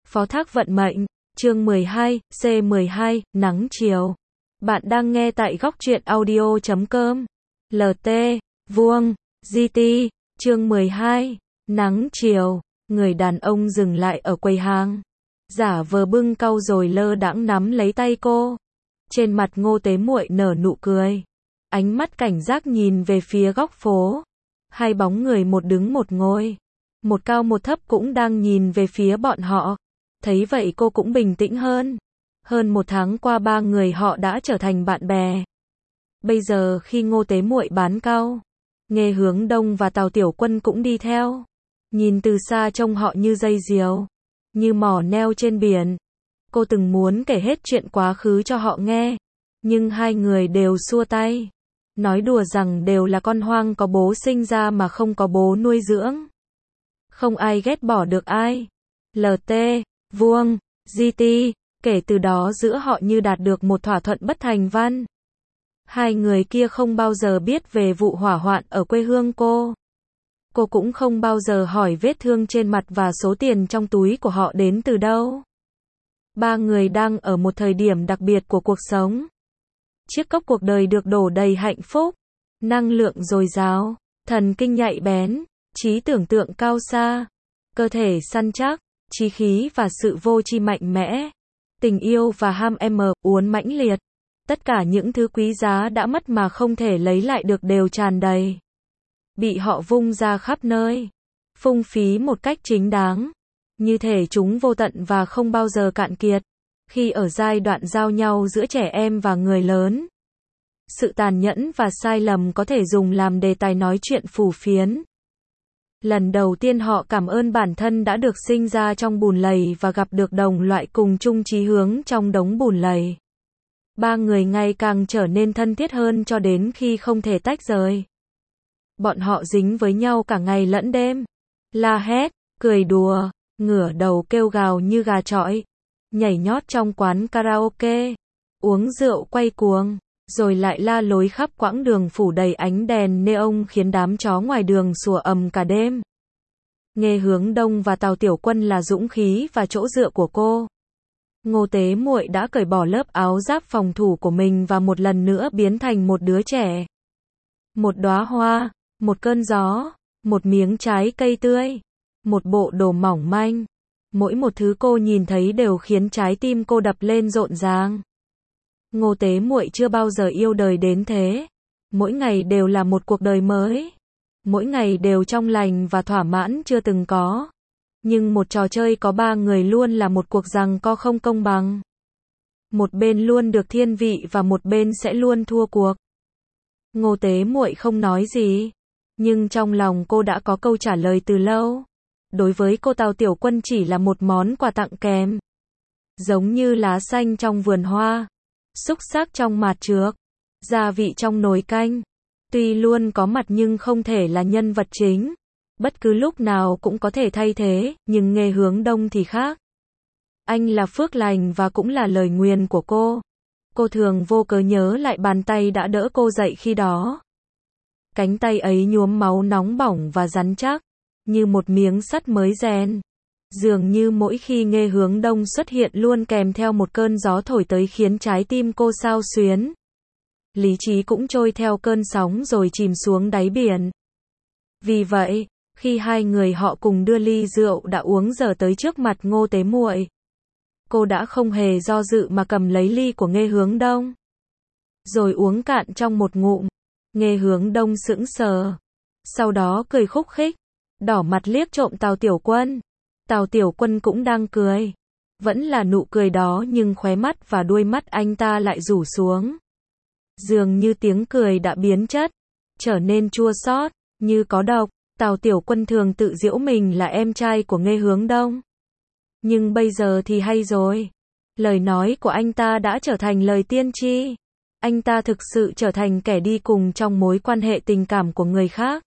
Phó thác vận mệnh, chương 12, C12, nắng chiều. Bạn đang nghe tại góc truyện audio.com. LT, vuông, GT, chương 12, nắng chiều. Người đàn ông dừng lại ở quầy hàng, giả vờ bưng cau rồi lơ đãng nắm lấy tay cô. Trên mặt Ngô Tế Muội nở nụ cười, ánh mắt cảnh giác nhìn về phía góc phố. Hai bóng người một đứng một ngồi, một cao một thấp cũng đang nhìn về phía bọn họ. Thấy vậy cô cũng bình tĩnh hơn. Hơn một tháng qua ba người họ đã trở thành bạn bè. Bây giờ khi Ngô Tế Muội bán cau, Nghê Hướng Đông và Tào Tiểu Quân cũng đi theo. Nhìn từ xa trông họ như dây diều, như mỏ neo trên biển. Cô từng muốn kể hết chuyện quá khứ cho họ nghe, nhưng hai người đều xua tay, nói đùa rằng đều là con hoang có bố sinh ra mà không có bố nuôi dưỡng. Không ai ghét bỏ được ai. LT, vuông, GT, kể từ đó giữa họ như đạt được một thỏa thuận bất thành văn. Hai người kia không bao giờ biết về vụ hỏa hoạn ở quê hương cô. Cô cũng không bao giờ hỏi vết thương trên mặt và số tiền trong túi của họ đến từ đâu. Ba người đang ở một thời điểm đặc biệt của cuộc sống. Chiếc cốc cuộc đời được đổ đầy hạnh phúc, năng lượng dồi dào, thần kinh nhạy bén, trí tưởng tượng cao xa, cơ thể săn chắc, chí khí và sự vô tri mạnh mẽ, tình yêu và ham uốn mãnh liệt. Tất cả những thứ quý giá đã mất mà không thể lấy lại được đều tràn đầy, bị họ vung ra khắp nơi, phung phí một cách chính đáng. Như thể chúng vô tận và không bao giờ cạn kiệt. Khi ở giai đoạn giao nhau giữa trẻ em và người lớn, sự tàn nhẫn và sai lầm có thể dùng làm đề tài nói chuyện phù phiếm. Lần đầu tiên họ cảm ơn bản thân đã được sinh ra trong bùn lầy và gặp được đồng loại cùng chung chí hướng trong đống bùn lầy. Ba người ngày càng trở nên thân thiết hơn cho đến khi không thể tách rời. Bọn họ dính với nhau cả ngày lẫn đêm, la hét, cười đùa, ngửa đầu kêu gào như gà chọi, nhảy nhót trong quán karaoke, uống rượu quay cuồng, rồi lại la lối khắp quãng đường phủ đầy ánh đèn neon khiến đám chó ngoài đường sủa ầm cả đêm. Nghê Hướng Đông và Tào Tiểu Quân là dũng khí và chỗ dựa của cô. Ngô Tế Muội đã cởi bỏ lớp áo giáp phòng thủ của mình và một lần nữa biến thành một đứa trẻ. Một đóa hoa, một cơn gió, một miếng trái cây tươi, một bộ đồ mỏng manh. Mỗi một thứ cô nhìn thấy đều khiến trái tim cô đập lên rộn ràng. Ngô Tế Muội chưa bao giờ yêu đời đến thế. Mỗi ngày đều là một cuộc đời mới. Mỗi ngày đều trong lành và thỏa mãn chưa từng có. Nhưng một trò chơi có ba người luôn là một cuộc giằng co không công bằng. Một bên luôn được thiên vị và một bên sẽ luôn thua cuộc. Ngô Tế Muội không nói gì, nhưng trong lòng cô đã có câu trả lời từ lâu. Đối với cô Tào Tiểu Quân chỉ là một món quà tặng kèm. Giống như lá xanh trong vườn hoa, xúc xác trong mạt trược, gia vị trong nồi canh. Tuy luôn có mặt nhưng không thể là nhân vật chính. Bất cứ lúc nào cũng có thể thay thế, nhưng Nghê Hướng Đông thì khác. Anh là phước lành và cũng là lời nguyền của cô. Cô thường vô cớ nhớ lại bàn tay đã đỡ cô dậy khi đó. Cánh tay ấy nhuốm máu nóng bỏng và rắn chắc, như một miếng sắt mới rèn. Dường như mỗi khi Nghê Hướng Đông xuất hiện luôn kèm theo một cơn gió thổi tới khiến trái tim cô xao xuyến. Lý trí cũng trôi theo cơn sóng rồi chìm xuống đáy biển. Vì vậy, khi hai người họ cùng đưa ly rượu đã uống dở tới trước mặt Ngô Tế Muội, cô đã không hề do dự mà cầm lấy ly của Nghê Hướng Đông, rồi uống cạn trong một ngụm. Nghê Hướng Đông sững sờ, sau đó cười khúc khích, đỏ mặt liếc trộm Tào Tiểu Quân. Tào Tiểu Quân cũng đang cười, vẫn là nụ cười đó nhưng khóe mắt và đuôi mắt anh ta lại rủ xuống. Dường như tiếng cười đã biến chất, trở nên chua xót, như có độc. Tào Tiểu Quân thường tự giễu mình là em trai của Nghê Hướng Đông. Nhưng bây giờ thì hay rồi. Lời nói của anh ta đã trở thành lời tiên tri. Anh ta thực sự trở thành kẻ đi cùng trong mối quan hệ tình cảm của người khác.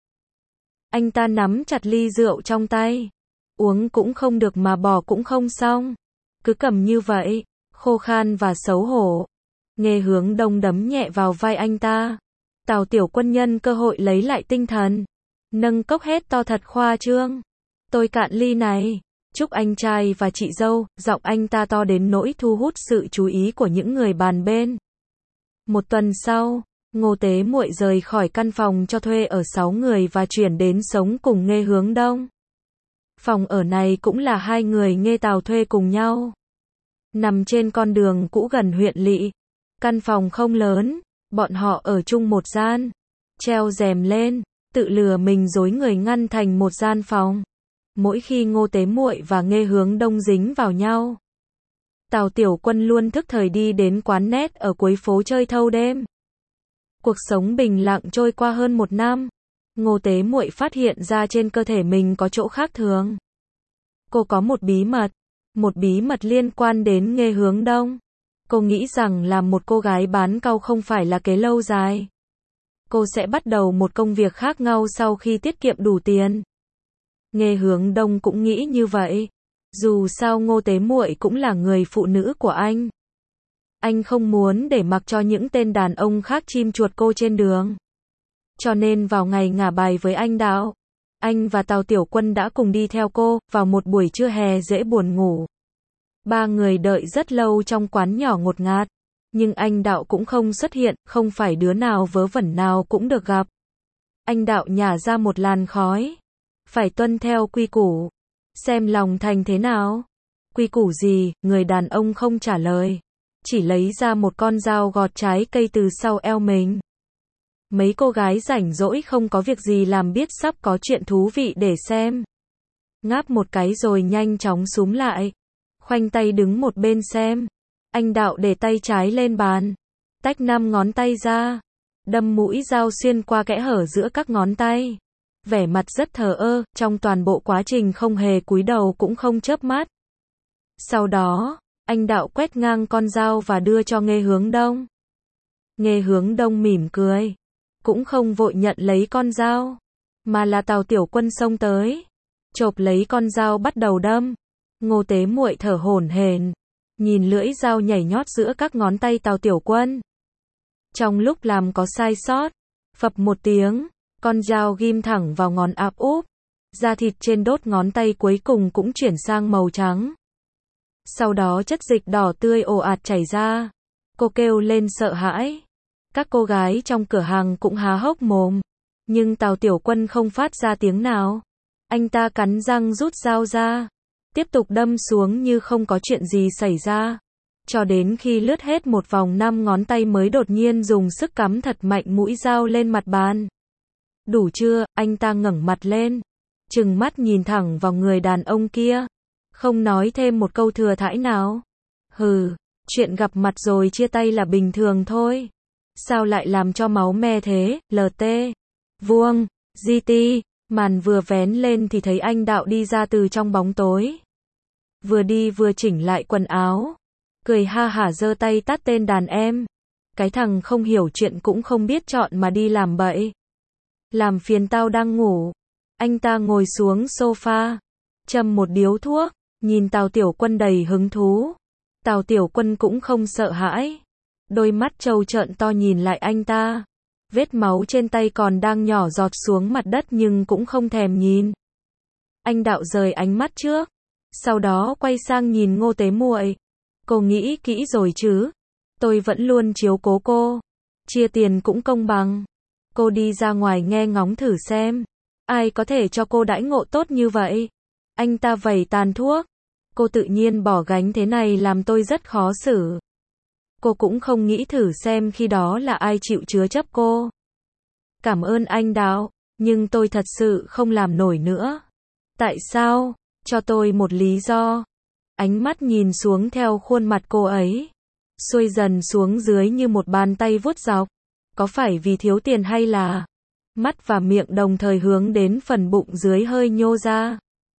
Anh ta nắm chặt ly rượu trong tay. Uống cũng không được mà bỏ cũng không xong. Cứ cầm như vậy, khô khan và xấu hổ. Nghê Hướng Đông đấm nhẹ vào vai anh ta. Tào Tiểu Quân nhân cơ hội lấy lại tinh thần, nâng cốc hét to thật khoa trương. Tôi cạn ly này. chúc anh trai và chị dâu, giọng anh ta to đến nỗi thu hút sự chú ý của những người bàn bên. Một tuần sau, Ngô Tế Muội rời khỏi căn phòng cho thuê ở 6 người và chuyển đến sống cùng Nghê Hướng Đông. Phòng ở này cũng là hai người Nghê Tào thuê cùng nhau. Nằm trên con đường cũ gần huyện lỵ. Căn phòng không lớn, bọn họ ở chung một gian. Treo rèm lên, tự lừa mình dối người ngăn thành một gian phòng. Mỗi khi Ngô Tế Muội và Nghê Hướng Đông dính vào nhau, Tào Tiểu Quân luôn thức thời đi đến quán net ở cuối phố chơi thâu đêm. Cuộc sống bình lặng trôi qua hơn 1 năm. Ngô Tế Muội phát hiện ra trên cơ thể mình có chỗ khác thường. Cô có một bí mật liên quan đến Nghê Hướng Đông. Cô nghĩ rằng làm một cô gái bán cau không phải là kế lâu dài. Cô sẽ bắt đầu một công việc khác nhau sau khi tiết kiệm đủ tiền. Nghê Hướng Đông cũng nghĩ như vậy. Dù sao Ngô Tế Muội cũng là người phụ nữ của anh. Anh không muốn để mặc cho những tên đàn ông khác chim chuột cô trên đường. Cho nên vào ngày ngả bài với anh Đạo, anh và Tào Tiểu Quân đã cùng đi theo cô, vào một buổi trưa hè dễ buồn ngủ. 3 người đợi rất lâu trong quán nhỏ ngột ngạt. Nhưng anh Đạo cũng không xuất hiện, không phải đứa nào vớ vẩn nào cũng được gặp. Anh Đạo nhả ra một làn khói. Phải tuân theo quy củ. Xem lòng thành thế nào. Quy củ gì, người đàn ông không trả lời. Chỉ lấy ra một con dao gọt trái cây từ sau eo mình. Mấy cô gái rảnh rỗi không có việc gì làm biết sắp có chuyện thú vị để xem. Ngáp một cái rồi nhanh chóng súm lại. Khoanh tay đứng một bên xem. Anh Đạo để tay trái lên bàn. Tách 5 ngón tay ra. Đâm mũi dao xuyên qua kẽ hở giữa các ngón tay. Vẻ mặt rất thờ ơ, trong toàn bộ quá trình không hề cúi đầu cũng không chớp mắt. Sau đó, anh Đạo quét ngang con dao và đưa cho Nghê Hướng Đông. Nghê Hướng Đông mỉm cười. Cũng không vội nhận lấy con dao. Mà là Tào Tiểu Quân xông tới. Chộp lấy con dao bắt đầu đâm. Ngô Tế Muội thở hổn hển. Nhìn lưỡi dao nhảy nhót giữa các ngón tay Tào Tiểu Quân. Trong lúc làm có sai sót. Phập một tiếng. Con dao ghim thẳng vào ngón áp úp. Da thịt trên đốt ngón tay cuối cùng cũng chuyển sang màu trắng. Sau đó chất dịch đỏ tươi ồ ạt chảy ra. Cô kêu lên sợ hãi. Các cô gái trong cửa hàng cũng há hốc mồm. Nhưng Tào Tiểu Quân không phát ra tiếng nào. Anh ta cắn răng rút dao ra. Tiếp tục đâm xuống như không có chuyện gì xảy ra. Cho đến khi lướt hết một vòng 5 ngón tay mới đột nhiên dùng sức cắm thật mạnh mũi dao lên mặt bàn. Đủ chưa, anh ta ngẩng mặt lên. Trừng mắt nhìn thẳng vào người đàn ông kia. Không nói thêm một câu thừa thãi nào. Hừ, chuyện gặp mặt rồi chia tay là bình thường thôi. Sao lại làm cho máu me thế, LT. Vuông, GT, màn vừa vén lên thì thấy anh Đạo đi ra từ trong bóng tối. Vừa đi vừa chỉnh lại quần áo. Cười ha hả giơ tay tát tên đàn em. Cái thằng không hiểu chuyện cũng không biết chọn mà đi làm bậy. Làm phiền tao đang ngủ. Anh ta ngồi xuống sofa. Châm một điếu thuốc. Nhìn Tào Tiểu Quân đầy hứng thú. Tào Tiểu Quân cũng không sợ hãi. Đôi mắt trâu trợn to nhìn lại anh ta. Vết máu trên tay còn đang nhỏ giọt xuống mặt đất nhưng cũng không thèm nhìn. Anh Đạo rời ánh mắt trước. Sau đó quay sang nhìn Ngô Tế Muội. Cô nghĩ kỹ rồi chứ? Tôi vẫn luôn chiếu cố cô. Chia tiền cũng công bằng. Cô đi ra ngoài nghe ngóng thử xem. Ai có thể cho cô đãi ngộ tốt như vậy? Anh ta vẩy tàn thuốc. Cô tự nhiên bỏ gánh thế này làm tôi rất khó xử. Cô cũng không nghĩ thử xem khi đó là ai chịu chứa chấp cô. Cảm ơn anh Đạo, nhưng tôi thật sự không làm nổi nữa. Tại sao? Cho tôi một lý do. Ánh mắt nhìn xuống theo khuôn mặt cô ấy. Xuôi dần xuống dưới như một bàn tay vuốt dọc. Có phải vì thiếu tiền hay là... Mắt và miệng đồng thời hướng đến phần bụng dưới hơi nhô ra.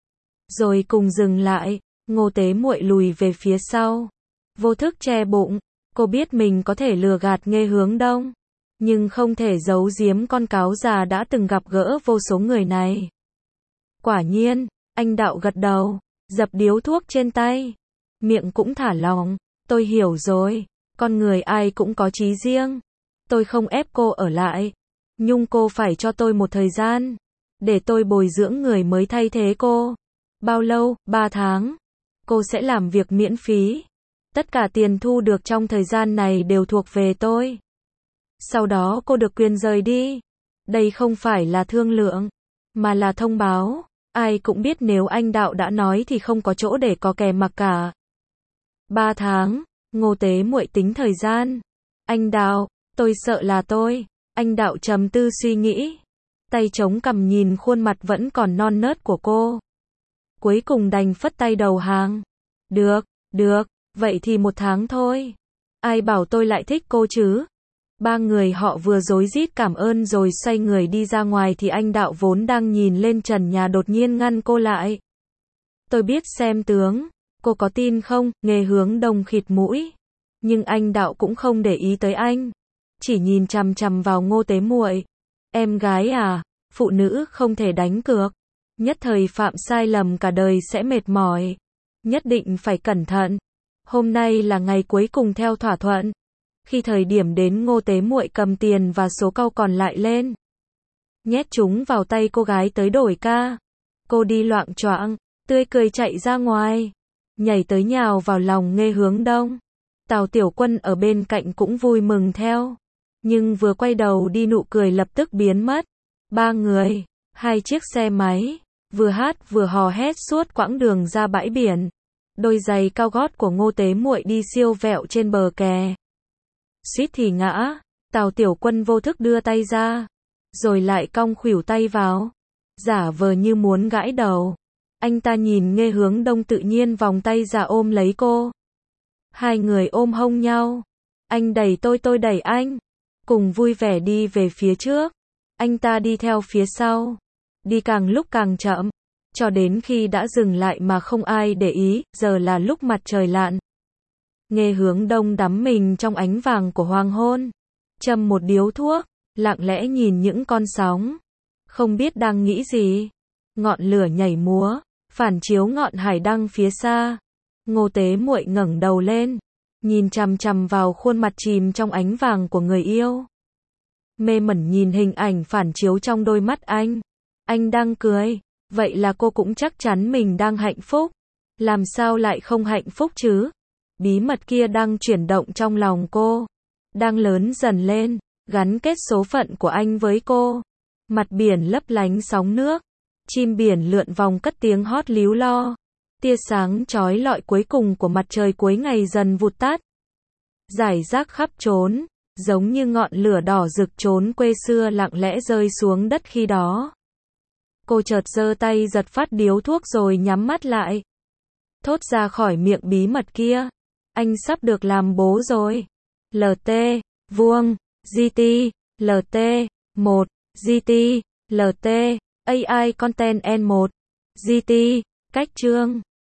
Rồi cùng dừng lại. Ngô Tế Muội lùi về phía sau. Vô thức che bụng. Cô biết mình có thể lừa gạt Nghê Hướng Đông. Nhưng không thể giấu giếm con cáo già đã từng gặp gỡ vô số người này. Quả nhiên, anh Đạo gật đầu. Dập điếu thuốc trên tay. Miệng cũng thả lỏng. Tôi hiểu rồi. Con người ai cũng có chí riêng. Tôi không ép cô ở lại. Nhưng cô phải cho tôi một thời gian. Để tôi bồi dưỡng người mới thay thế cô. Bao lâu? 3 tháng. Cô sẽ làm việc miễn phí. Tất cả tiền thu được trong thời gian này đều thuộc về tôi. Sau đó cô được quyền rời đi. Đây không phải là thương lượng, mà là thông báo. Ai cũng biết nếu anh Đạo đã nói thì không có chỗ để có kè mặc cả. 3 tháng, Ngô Tế Muội tính thời gian. Anh Đạo, tôi sợ là tôi. Anh Đạo trầm tư suy nghĩ. Tay chống cằm nhìn khuôn mặt vẫn còn non nớt của cô. Cuối cùng đành phất tay đầu hàng. Được, vậy thì 1 tháng thôi. Ai bảo tôi lại thích cô chứ? Ba người họ vừa rối rít cảm ơn rồi xoay người đi ra ngoài thì anh Đạo vốn đang nhìn lên trần nhà đột nhiên ngăn cô lại. Tôi biết xem tướng, cô có tin không? Nghê Hướng Đông khịt mũi. Nhưng anh Đạo cũng không để ý tới anh. Chỉ nhìn chằm chằm vào Ngô Tế Muội. Em gái à, phụ nữ không thể đánh cược. Nhất thời phạm sai lầm cả đời sẽ mệt mỏi. Nhất định phải cẩn thận. Hôm nay là ngày cuối cùng theo thỏa thuận. Khi thời điểm đến Ngô Tế Muội cầm tiền và số cau còn lại lên. Nhét chúng vào tay cô gái tới đổi ca. Cô đi loạng choạng, tươi cười chạy ra ngoài. Nhảy tới nhào vào lòng Nghê Hướng Đông. Tào Tiểu Quân ở bên cạnh cũng vui mừng theo. Nhưng vừa quay đầu đi nụ cười lập tức biến mất. 3 người, 2 chiếc xe máy, vừa hát vừa hò hét suốt quãng đường ra bãi biển. Đôi giày cao gót của Ngô Tế Muội đi siêu vẹo trên bờ kè. Suýt thì ngã, Tào Tiểu Quân vô thức đưa tay ra, rồi lại cong khuỷu tay vào, giả vờ như muốn gãi đầu. Anh ta nhìn Nghê Hướng Đông tự nhiên vòng tay ra ôm lấy cô. Hai người ôm hông nhau. Anh đẩy tôi đẩy anh. Cùng vui vẻ đi về phía trước. Anh ta đi theo phía sau. Đi càng lúc càng chậm. Cho đến khi đã dừng lại mà không ai để ý, giờ là lúc mặt trời lặn. Nghê Hướng Đông đắm mình trong ánh vàng của hoàng hôn. Châm một điếu thuốc, lặng lẽ nhìn những con sóng. Không biết đang nghĩ gì. Ngọn lửa nhảy múa, phản chiếu ngọn hải đăng phía xa. Ngô Tế Muội ngẩng đầu lên, nhìn chằm chằm vào khuôn mặt chìm trong ánh vàng của người yêu. Mê mẩn nhìn hình ảnh phản chiếu trong đôi mắt anh. Anh đang cười, vậy là cô cũng chắc chắn mình đang hạnh phúc. Làm sao lại không hạnh phúc chứ? Bí mật kia đang chuyển động trong lòng cô, đang lớn dần lên, gắn kết số phận của anh với cô. Mặt biển lấp lánh sóng nước, chim biển lượn vòng cất tiếng hót líu lo. Tia sáng chói lọi cuối cùng của mặt trời cuối ngày dần vụt tắt. Rải rác khắp trốn, giống như ngọn lửa đỏ rực trốn quê xưa lặng lẽ rơi xuống đất khi đó. Cô chợt giơ tay giật phát điếu thuốc rồi nhắm mắt lại. Thốt ra khỏi miệng bí mật kia. Anh sắp được làm bố rồi. LT, vuông, GT, LT, 1, GT, LT, AI Content N1, GT, cách chương.